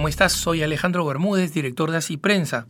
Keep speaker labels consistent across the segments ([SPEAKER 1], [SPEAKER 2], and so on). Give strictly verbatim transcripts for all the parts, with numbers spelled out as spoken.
[SPEAKER 1] ¿cómo estás? Soy Alejandro Bermúdez, director de Así Prensa.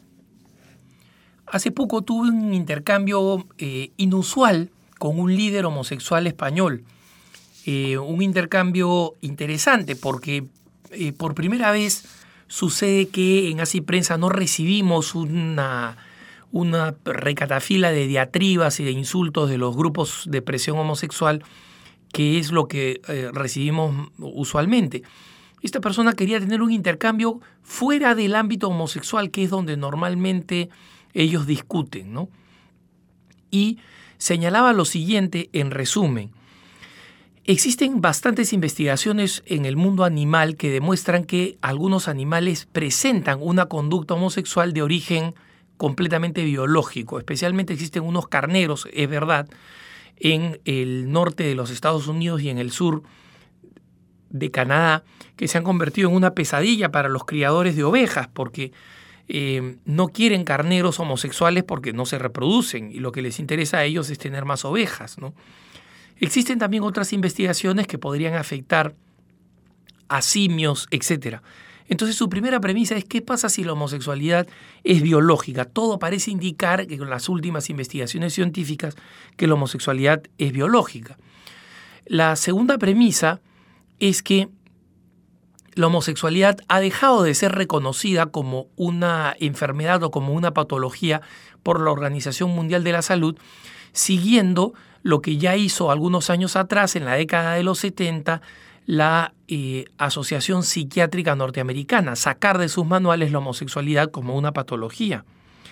[SPEAKER 1] Hace poco tuve un intercambio eh, inusual con un líder homosexual español. Eh, un intercambio interesante porque eh, por primera vez sucede que en Así Prensa no recibimos una, una recatafila de diatribas y de insultos de los grupos de presión homosexual, que es lo que eh, recibimos usualmente. Esta persona quería tener un intercambio fuera del ámbito homosexual, que es donde normalmente ellos discuten, ¿no? Y señalaba lo siguiente en resumen. Existen bastantes investigaciones en el mundo animal que demuestran que algunos animales presentan una conducta homosexual de origen completamente biológico. Especialmente existen unos carneros, es verdad, en el norte de los Estados Unidos y en el sur de Canadá, que se han convertido en una pesadilla para los criadores de ovejas, porque eh, no quieren carneros homosexuales porque no se reproducen y lo que les interesa a ellos es tener más ovejas, ¿no? Existen también otras investigaciones que podrían afectar a simios, etcétera. Entonces su primera premisa es: ¿qué pasa si la homosexualidad es biológica? Todo parece indicar que con las últimas investigaciones científicas que la homosexualidad es biológica. La segunda premisa es que la homosexualidad ha dejado de ser reconocida como una enfermedad o como una patología por la Organización Mundial de la Salud, siguiendo lo que ya hizo algunos años atrás, en la década de los setenta, la eh, Asociación Psiquiátrica Norteamericana, sacar de sus manuales la homosexualidad como una patología.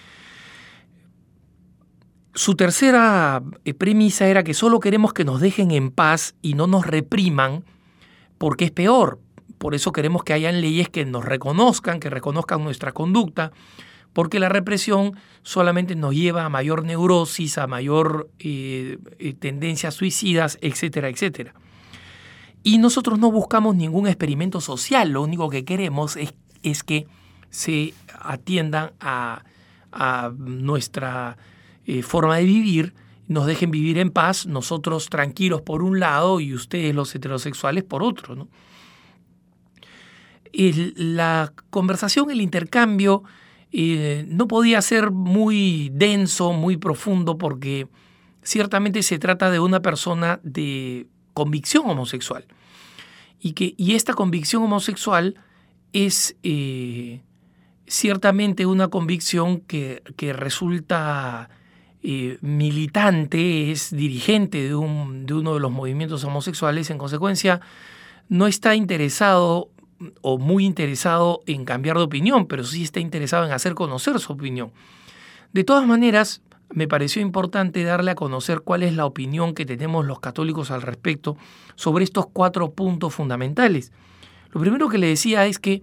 [SPEAKER 1] Su tercera eh, premisa era que solo queremos que nos dejen en paz y no nos repriman, porque es peor. Por eso queremos que hayan leyes que nos reconozcan, que reconozcan nuestra conducta, porque la represión solamente nos lleva a mayor neurosis, a mayor eh, eh, tendencias suicidas, etcétera, etcétera. Y nosotros no buscamos ningún experimento social, lo único que queremos es, es que se atiendan a, a nuestra eh, forma de vivir, nos dejen vivir en paz, nosotros tranquilos por un lado y ustedes los heterosexuales por otro, ¿no? El, la conversación, el intercambio eh, no podía ser muy denso, muy profundo, porque ciertamente se trata de una persona de convicción homosexual y, que, y esta convicción homosexual es eh, ciertamente una convicción que, que resulta Eh, militante, es dirigente de, un, de uno de los movimientos homosexuales. En consecuencia, no está interesado o muy interesado en cambiar de opinión, pero sí está interesado en hacer conocer su opinión. De todas maneras, me pareció importante darle a conocer cuál es la opinión que tenemos los católicos al respecto sobre estos cuatro puntos fundamentales. Lo primero que le decía es que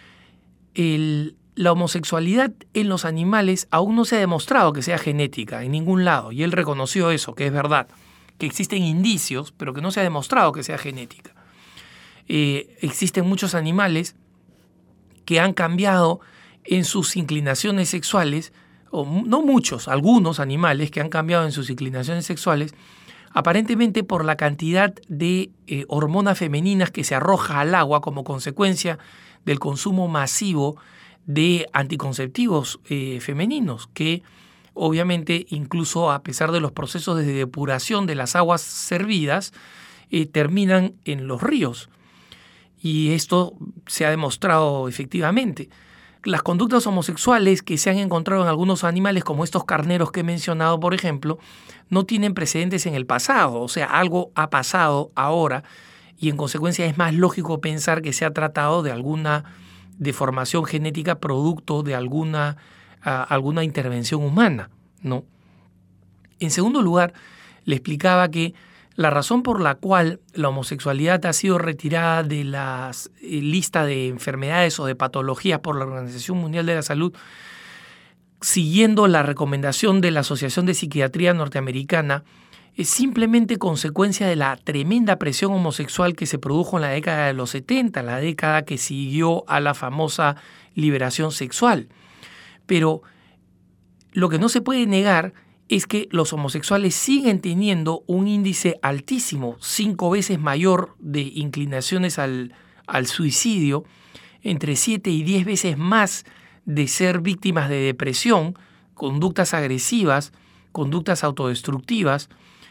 [SPEAKER 1] el La homosexualidad en los animales aún no se ha demostrado que sea genética en ningún lado, y él reconoció eso, que es verdad, que existen indicios, pero que no se ha demostrado que sea genética. Eh, existen muchos animales que han cambiado en sus inclinaciones sexuales, o no muchos, algunos animales que han cambiado en sus inclinaciones sexuales, aparentemente por la cantidad de eh, hormonas femeninas que se arroja al agua como consecuencia del consumo masivo de anticonceptivos eh, femeninos, que obviamente incluso a pesar de los procesos de depuración de las aguas servidas, eh, terminan en los ríos. Y esto se ha demostrado efectivamente. Las conductas homosexuales que se han encontrado en algunos animales, como estos carneros que he mencionado, por ejemplo, no tienen precedentes en el pasado. O sea, algo ha pasado ahora y en consecuencia es más lógico pensar que se ha tratado de alguna deformación genética producto de alguna, uh, alguna intervención humana, ¿no? En segundo lugar, le explicaba que la razón por la cual la homosexualidad ha sido retirada de la eh, lista de enfermedades o de patologías por la Organización Mundial de la Salud, siguiendo la recomendación de la Asociación de Psiquiatría Norteamericana, es simplemente consecuencia de la tremenda presión homosexual que se produjo en la década de los setenta, la década que siguió a la famosa liberación sexual. Pero lo que no se puede negar es que los homosexuales siguen teniendo un índice altísimo, cinco veces mayor de inclinaciones al, al suicidio entre siete y diez veces más de ser víctimas de depresión, conductas agresivas, conductas autodestructivas,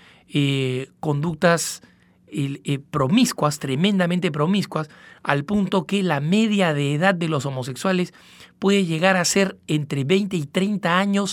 [SPEAKER 1] eh, conductas eh, eh, promiscuas, tremendamente promiscuas, al punto que la media de edad de los homosexuales puede llegar a ser entre veinte y treinta años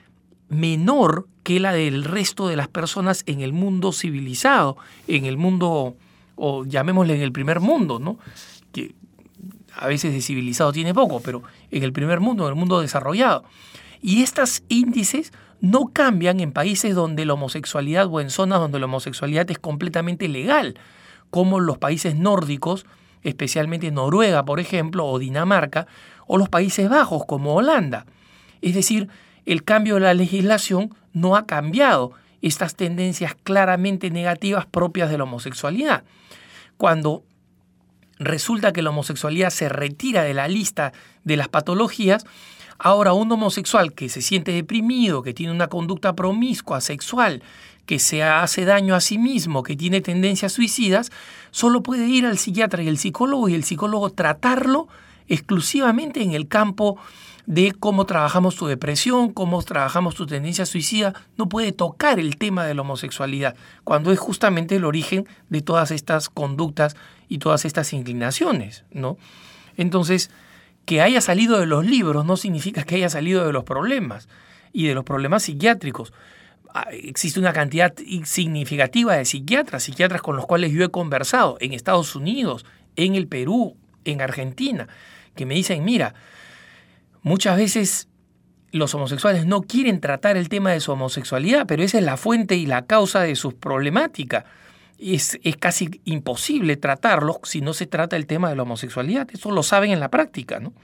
[SPEAKER 1] menor que la del resto de las personas en el mundo civilizado, en el mundo, o llamémosle en el primer mundo, ¿no? Que a veces de civilizado tiene poco, pero en el primer mundo, en el mundo desarrollado. Y estos índices no cambian en países donde la homosexualidad o en zonas donde la homosexualidad es completamente legal, como los países nórdicos, especialmente Noruega, por ejemplo, o Dinamarca, o los Países Bajos, como Holanda. Es decir, el cambio de la legislación no ha cambiado estas tendencias claramente negativas propias de la homosexualidad. Cuando resulta que la homosexualidad se retira de la lista de las patologías, ahora un homosexual que se siente deprimido, que tiene una conducta promiscua, sexual, que se hace daño a sí mismo, que tiene tendencias suicidas, solo puede ir al psiquiatra y el psicólogo y el psicólogo tratarlo exclusivamente en el campo de cómo trabajamos tu depresión, cómo trabajamos tu tendencia suicida. No puede tocar el tema de la homosexualidad, cuando es justamente el origen de todas estas conductas y todas estas inclinaciones, ¿no? Entonces, que haya salido de los libros no significa que haya salido de los problemas y de los problemas psiquiátricos. Existe una cantidad significativa de psiquiatras, psiquiatras con los cuales yo he conversado en Estados Unidos, en el Perú, en Argentina, que me dicen, mira, muchas veces los homosexuales no quieren tratar el tema de su homosexualidad, pero esa es la fuente y la causa de sus problemáticas. Es, es casi imposible tratarlos si no se trata el tema de la homosexualidad. Eso lo saben en la práctica, ¿no?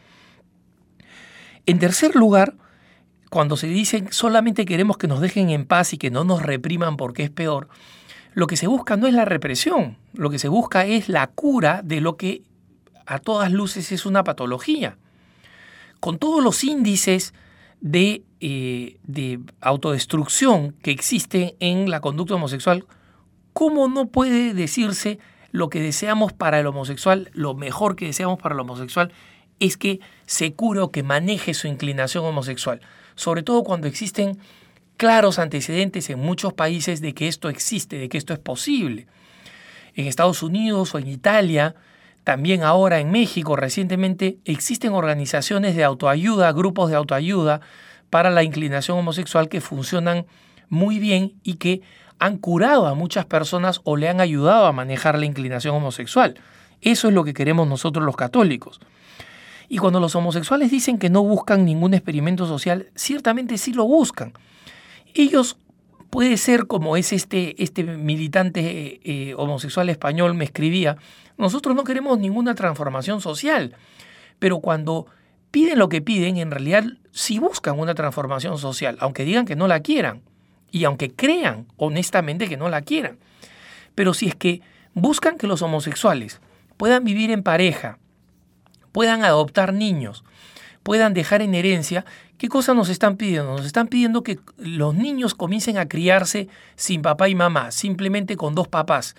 [SPEAKER 1] En tercer lugar, cuando se dice solamente queremos que nos dejen en paz y que no nos repriman porque es peor, lo que se busca no es la represión, lo que se busca es la cura de lo que a todas luces es una patología. Con todos los índices de, eh, de autodestrucción que existen en la conducta homosexual, ¿cómo no puede decirse lo que deseamos para el homosexual, lo mejor que deseamos para el homosexual es que se cure o que maneje su inclinación homosexual? Sobre todo cuando existen claros antecedentes en muchos países de que esto existe, de que esto es posible. En Estados Unidos o en Italia, también ahora en México recientemente, existen organizaciones de autoayuda, grupos de autoayuda para la inclinación homosexual que funcionan muy bien y que han curado a muchas personas o le han ayudado a manejar la inclinación homosexual. Eso es lo que queremos nosotros los católicos. Y cuando los homosexuales dicen que no buscan ningún experimento social, ciertamente sí lo buscan. Ellos, puede ser como es este, este militante eh, homosexual español me escribía, nosotros no queremos ninguna transformación social, pero cuando piden lo que piden, en realidad sí buscan una transformación social, aunque digan que no la quieran y aunque crean honestamente que no la quieran. Pero si es que buscan que los homosexuales puedan vivir en pareja, puedan adoptar niños, puedan dejar en herencia, ¿qué cosa nos están pidiendo? Nos están pidiendo que los niños comiencen a criarse sin papá y mamá, simplemente con dos papás.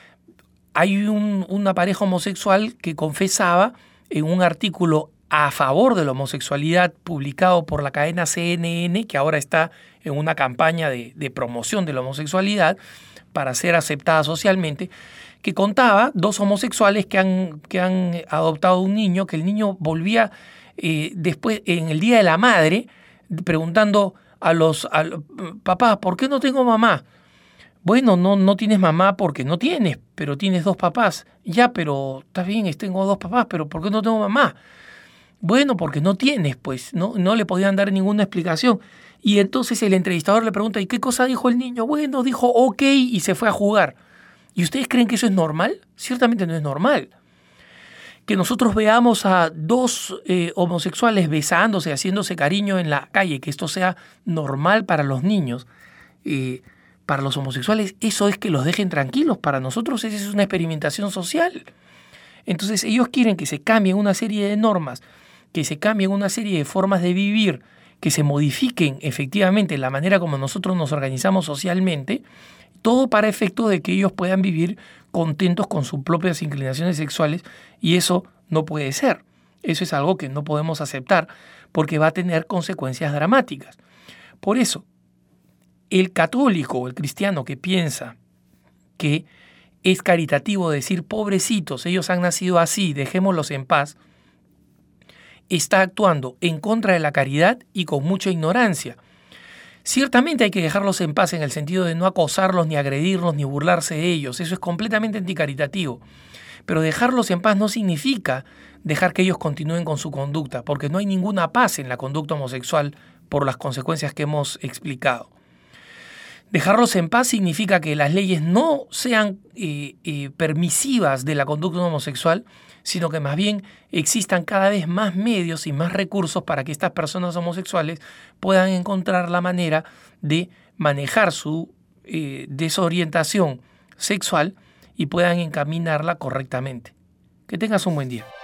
[SPEAKER 1] Hay un, una pareja homosexual que confesaba en un artículo a favor de la homosexualidad publicado por la cadena C N N, que ahora está en una campaña de, de promoción de la homosexualidad para ser aceptada socialmente, que contaba dos homosexuales que han, que han adoptado un niño, que el niño volvía eh, después en el Día de la Madre preguntando a los, a los papás, ¿por qué no tengo mamá? Bueno, no, no tienes mamá porque no tienes, pero tienes dos papás. Ya, pero está bien, tengo dos papás, pero ¿por qué no tengo mamá? Bueno, porque no tienes, pues no, no le podían dar ninguna explicación. Y entonces el entrevistador le pregunta, ¿y qué cosa dijo el niño? Bueno, dijo ok y se fue a jugar. ¿Y ustedes creen que eso es normal? Ciertamente no es normal. Que nosotros veamos a dos eh, homosexuales besándose, haciéndose cariño en la calle, que esto sea normal para los niños, eh, para los homosexuales, eso es que los dejen tranquilos. Para nosotros esa es una experimentación social. Entonces ellos quieren que se cambien una serie de normas, que se cambien una serie de formas de vivir, que se modifiquen efectivamente la manera como nosotros nos organizamos socialmente, todo para efecto de que ellos puedan vivir contentos con sus propias inclinaciones sexuales, y eso no puede ser. Eso es algo que no podemos aceptar porque va a tener consecuencias dramáticas. Por eso, el católico o el cristiano que piensa que es caritativo decir, pobrecitos, ellos han nacido así, dejémoslos en paz, está actuando en contra de la caridad y con mucha ignorancia. Ciertamente hay que dejarlos en paz en el sentido de no acosarlos, ni agredirlos, ni burlarse de ellos. Eso es completamente anticaritativo. Pero dejarlos en paz no significa dejar que ellos continúen con su conducta, porque no hay ninguna paz en la conducta homosexual por las consecuencias que hemos explicado. Dejarlos en paz significa que las leyes no sean eh, eh, permisivas de la conducta homosexual, sino que más bien existan cada vez más medios y más recursos para que estas personas homosexuales puedan encontrar la manera de manejar su eh, desorientación sexual y puedan encaminarla correctamente. Que tengas un buen día.